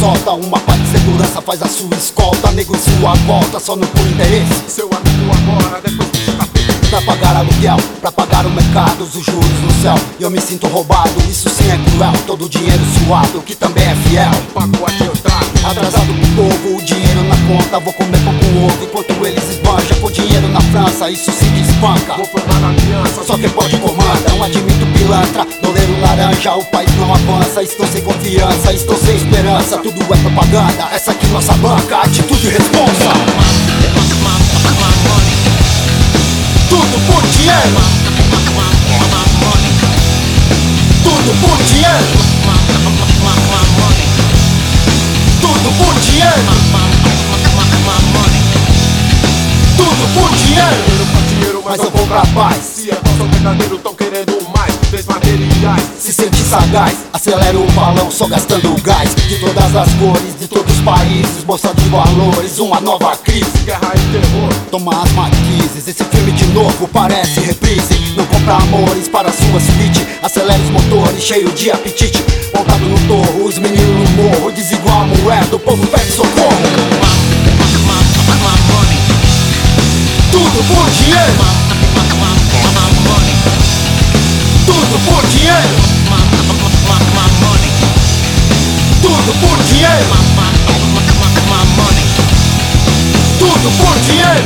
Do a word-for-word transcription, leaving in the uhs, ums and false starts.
solta. Uma paz de segurança faz a sua escolta. Nego em sua volta, só não por interesse. Seu amigo agora, depois do tapete. Pra pagar aluguel, pra pagar o mercado, os juros no céu. E eu me sinto roubado, isso sim é cruel. Todo o dinheiro suado, que também é fiel. Pago adiantado, atrasado pro povo, o dinheiro na conta. Vou comer pão com ovo enquanto eles esbanjam. Com dinheiro na França, isso se despanca. vou formar na aliança. Só quem pode comanda, não admito pilantra. Doleiro laranja, o país não avança. Estou sem confiança, estou sem esperança. Tudo é propaganda, essa aqui nossa banca. Atitude e responsa. Tudo por dinheiro. Tudo por dinheiro. Tudo por dinheiro. Tudo por dinheiro. Dinheiro, Mas eu vou pra paz. Se é falso ou verdadeiro, tão querendo mais. Três materiais. Se sente sagaz, acelera o balão só gastando gás. De todas as cores, de todos os países, bolsa de valores, uma nova crise. Guerra e terror. Toma as marquises, esse filme de novo parece reprise. Não compra amores para sua suíte. Acelera os motores, cheio de apetite. Montado no torro, os meninos no morro. Desigual a moeda, o povo pede socorro. Tudo por dinheiro. Tudo por dinheiro. Tudo por dinheiro. Tudo por dinheiro.